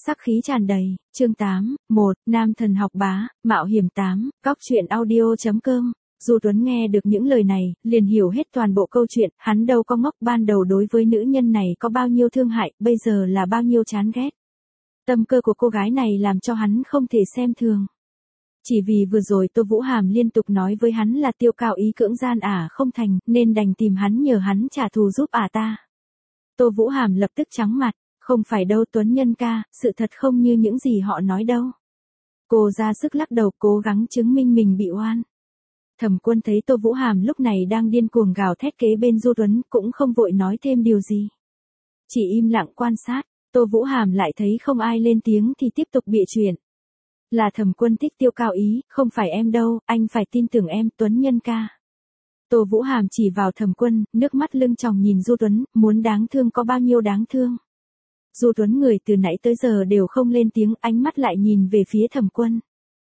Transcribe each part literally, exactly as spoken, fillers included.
Sắc khí tràn đầy, chương tám, một, nam thần học bá, mạo hiểm tám, cóc truyện audio.com. Du Tuấn nghe được những lời này, liền hiểu hết toàn bộ câu chuyện, hắn đâu có ngốc, ban đầu đối với nữ nhân này có bao nhiêu thương hại, bây giờ là bao nhiêu chán ghét. Tâm cơ của cô gái này làm cho hắn không thể xem thường. Chỉ vì vừa rồi Tô Vũ Hàm liên tục nói với hắn là Tiêu Cao Ý cưỡng gian ả không thành, nên đành tìm hắn nhờ hắn trả thù giúp ả ta. Tô Vũ Hàm lập tức trắng mặt, không phải đâu Tuấn Nhân ca, sự thật không như những gì họ nói đâu. Cô ra sức lắc đầu cố gắng chứng minh mình bị oan. Thẩm Quân thấy Tô Vũ Hàm lúc này đang điên cuồng gào thét kế bên Du Tuấn, cũng không vội nói thêm điều gì. Chỉ im lặng quan sát, Tô Vũ Hàm lại thấy không ai lên tiếng thì tiếp tục bịa chuyện. Là Thẩm Quân thích Tiêu Cao Ý, không phải em đâu, anh phải tin tưởng em Tuấn Nhân ca. Tô Vũ Hàm chỉ vào Thẩm Quân, nước mắt lưng tròng nhìn Du Tuấn, muốn đáng thương có bao nhiêu đáng thương. Du Tuấn người từ nãy tới giờ đều không lên tiếng, ánh mắt lại nhìn về phía Thẩm Quân.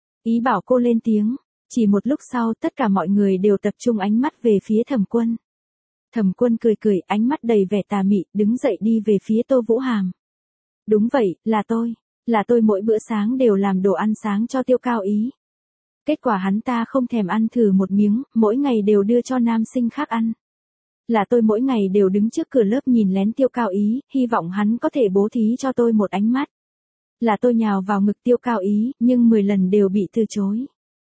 Ý bảo cô lên tiếng, chỉ một lúc sau tất cả mọi người đều tập trung ánh mắt về phía Thẩm Quân. Thẩm Quân cười cười, ánh mắt đầy vẻ tà mị, đứng dậy đi về phía Tô Vũ Hàm. Đúng vậy, là tôi, là tôi mỗi bữa sáng đều làm đồ ăn sáng cho Tiêu Cao Ý. Kết quả hắn ta không thèm ăn thử một miếng, mỗi ngày đều đưa cho nam sinh khác ăn. Là tôi mỗi ngày đều đứng trước cửa lớp nhìn lén Tiêu Cao Ý, hy vọng hắn có thể bố thí cho tôi một ánh mắt. Là tôi nhào vào ngực Tiêu Cao Ý, nhưng mười lần đều bị từ chối.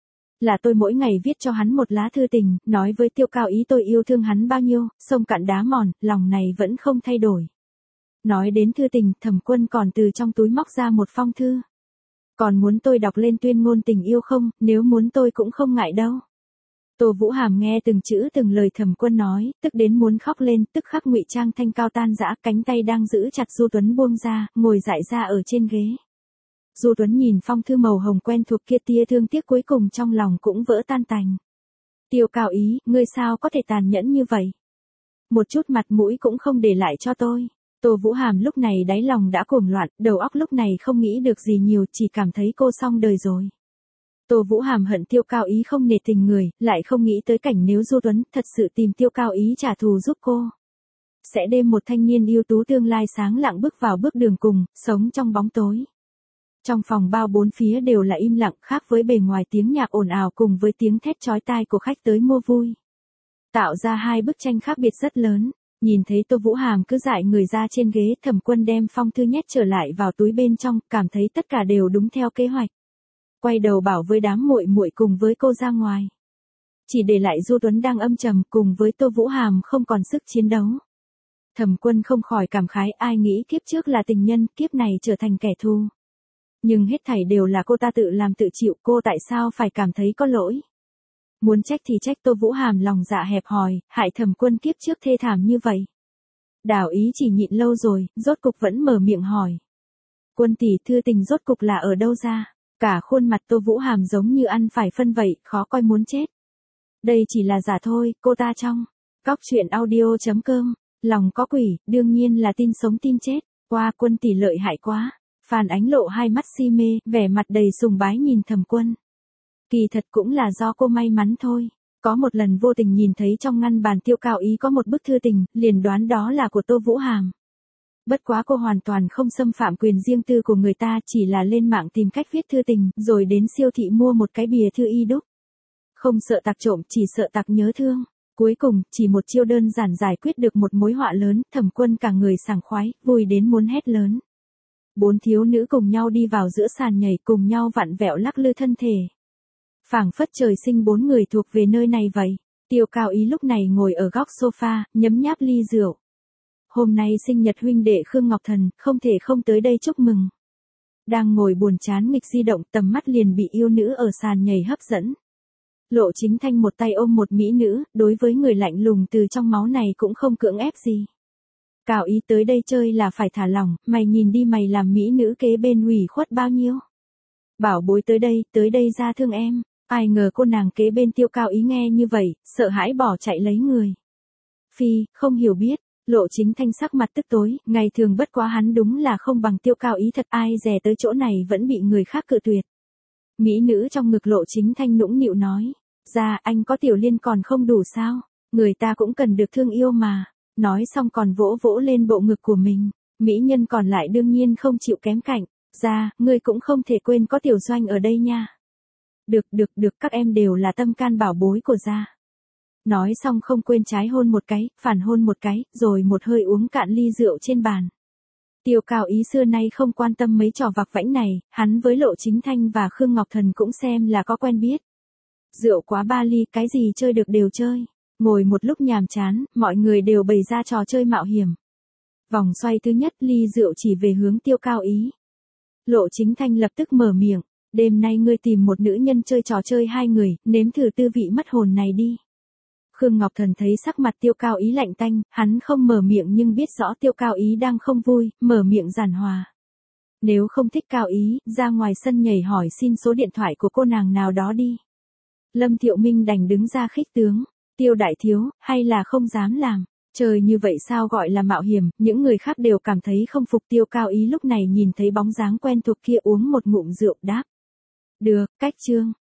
Là tôi mỗi ngày viết cho hắn một lá thư tình, nói với Tiêu Cao Ý tôi yêu thương hắn bao nhiêu, sông cạn đá mòn, lòng này vẫn không thay đổi. Nói đến thư tình, Thẩm Quân còn từ trong túi móc ra một phong thư. Còn muốn tôi đọc lên tuyên ngôn tình yêu không, nếu muốn tôi cũng không ngại đâu. Tô Vũ Hàm nghe từng chữ từng lời Thẩm Quân nói, tức đến muốn khóc lên, tức khắc ngụy trang thanh cao tan dã, cánh tay đang giữ chặt Du Tuấn buông ra, ngồi dại ra ở trên ghế. Du Tuấn nhìn phong thư màu hồng quen thuộc kia, tia thương tiếc cuối cùng trong lòng cũng vỡ tan tành. Tiêu Cao Ý, ngươi sao có thể tàn nhẫn như vậy? Một chút mặt mũi cũng không để lại cho tôi. Tô Vũ Hàm lúc này đáy lòng đã cuồng loạn, đầu óc lúc này không nghĩ được gì nhiều, chỉ cảm thấy cô xong đời rồi. Tô Vũ Hàm hận Tiêu Cao Ý không nể tình người, lại không nghĩ tới cảnh nếu Du Tuấn thật sự tìm Tiêu Cao Ý trả thù giúp cô. Sẽ đem một thanh niên ưu tú tương lai sáng lặng bước vào bước đường cùng, sống trong bóng tối. Trong phòng bao bốn phía đều là im lặng, khác với bề ngoài tiếng nhạc ồn ào cùng với tiếng thét chói tai của khách tới mua vui. Tạo ra hai bức tranh khác biệt rất lớn. Nhìn thấy Tô Vũ Hàm cứ dại người ra trên ghế, Thẩm Quân đem phong thư nhét trở lại vào túi bên trong, cảm thấy tất cả đều đúng theo kế hoạch. Quay đầu bảo với đám muội muội cùng với cô ra ngoài. Chỉ để lại Du Tuấn đang âm trầm cùng với Tô Vũ Hàm không còn sức chiến đấu. Thẩm Quân không khỏi cảm khái, ai nghĩ kiếp trước là tình nhân, kiếp này trở thành kẻ thù. Nhưng hết thảy đều là cô ta tự làm tự chịu, cô tại sao phải cảm thấy có lỗi? Muốn trách thì trách Tô Vũ Hàm lòng dạ hẹp hòi, hại Thẩm Quân kiếp trước thê thảm như vậy. Đào Ý chỉ nhịn lâu rồi, rốt cục vẫn mở miệng hỏi. Quân tỷ, thư tình rốt cục là ở đâu ra? Cả khuôn mặt Tô Vũ Hàm giống như ăn phải phân vậy, khó coi muốn chết. Đây chỉ là giả thôi, cô ta trong cóc truyện audio.com, lòng có quỷ, đương nhiên là tin sống tin chết. Qua Quân tỷ lợi hại quá. Phan Ánh lộ hai mắt si mê, vẻ mặt đầy sùng bái nhìn Thẩm Quân. Kỳ thật cũng là do cô may mắn thôi. Có một lần vô tình nhìn thấy trong ngăn bàn Tiêu Cao Ý có một bức thư tình, liền đoán đó là của Tô Vũ Hàm. Bất quá cô hoàn toàn không xâm phạm quyền riêng tư của người ta, chỉ là lên mạng tìm cách viết thư tình, rồi đến siêu thị mua một cái bìa thư y đúc. Không sợ tặc trộm, chỉ sợ tặc nhớ thương. Cuối cùng, chỉ một chiêu đơn giản giải quyết được một mối họa lớn, Thẩm Quân cả người sảng khoái, vui đến muốn hét lớn. Bốn thiếu nữ cùng nhau đi vào giữa sàn nhảy, cùng nhau vặn vẹo lắc lư thân thể. Phảng phất trời sinh bốn người thuộc về nơi này vậy. Tiêu Cao Ý lúc này ngồi ở góc sofa, nhấm nháp ly rượu. Hôm nay sinh nhật huynh đệ Khương Ngọc Thần, không thể không tới đây chúc mừng. Đang ngồi buồn chán nghịch di động, tầm mắt liền bị yêu nữ ở sàn nhảy hấp dẫn. Lộ Chính Thanh một tay ôm một mỹ nữ, đối với người lạnh lùng từ trong máu này cũng không cưỡng ép gì. Cao Ý tới đây chơi là phải thả lỏng, mày nhìn đi, mày làm mỹ nữ kế bên hủy khuất bao nhiêu. Bảo bối tới đây, tới đây ra thương em. Ai ngờ cô nàng kế bên Tiêu Cao Ý nghe như vậy, sợ hãi bỏ chạy lấy người. Phi, không hiểu biết, Lộ Chính Thanh sắc mặt tức tối, ngày thường bất quá hắn đúng là không bằng Tiêu Cao Ý thật, ai dè tới chỗ này vẫn bị người khác cự tuyệt. Mỹ nữ trong ngực Lộ Chính Thanh nũng nịu nói, ra anh có Tiểu Liên còn không đủ sao, người ta cũng cần được thương yêu mà. Nói xong còn vỗ vỗ lên bộ ngực của mình, mỹ nhân còn lại đương nhiên không chịu kém cạnh. Ra, ngươi cũng không thể quên có Tiểu Doanh ở đây nha. Được được được, các em đều là tâm can bảo bối của gia. Nói xong không quên trái hôn một cái, phản hôn một cái, rồi một hơi uống cạn ly rượu trên bàn. Tiêu Cao Ý xưa nay không quan tâm mấy trò vặc vãnh này, hắn với Lộ Chính Thanh và Khương Ngọc Thần cũng xem là có quen biết. Rượu quá ba ly, cái gì chơi được đều chơi. Ngồi một lúc nhàm chán, mọi người đều bày ra trò chơi mạo hiểm. Vòng xoay thứ nhất, ly rượu chỉ về hướng Tiêu Cao Ý. Lộ Chính Thanh lập tức mở miệng, đêm nay ngươi tìm một nữ nhân chơi trò chơi hai người, nếm thử tư vị mất hồn này đi. Khương Ngọc Thần thấy sắc mặt Tiêu Cao Ý lạnh tanh, hắn không mở miệng nhưng biết rõ Tiêu Cao Ý đang không vui, mở miệng giản hòa. Nếu không thích Cao Ý, ra ngoài sân nhảy hỏi xin số điện thoại của cô nàng nào đó đi. Lâm Thiệu Minh đành đứng ra khích tướng, Tiêu đại thiếu, hay là không dám làm. Trời như vậy sao gọi là mạo hiểm, những người khác đều cảm thấy không phục. Tiêu Cao Ý lúc này nhìn thấy bóng dáng quen thuộc kia uống một ngụm rượu đáp. Được, cách chương.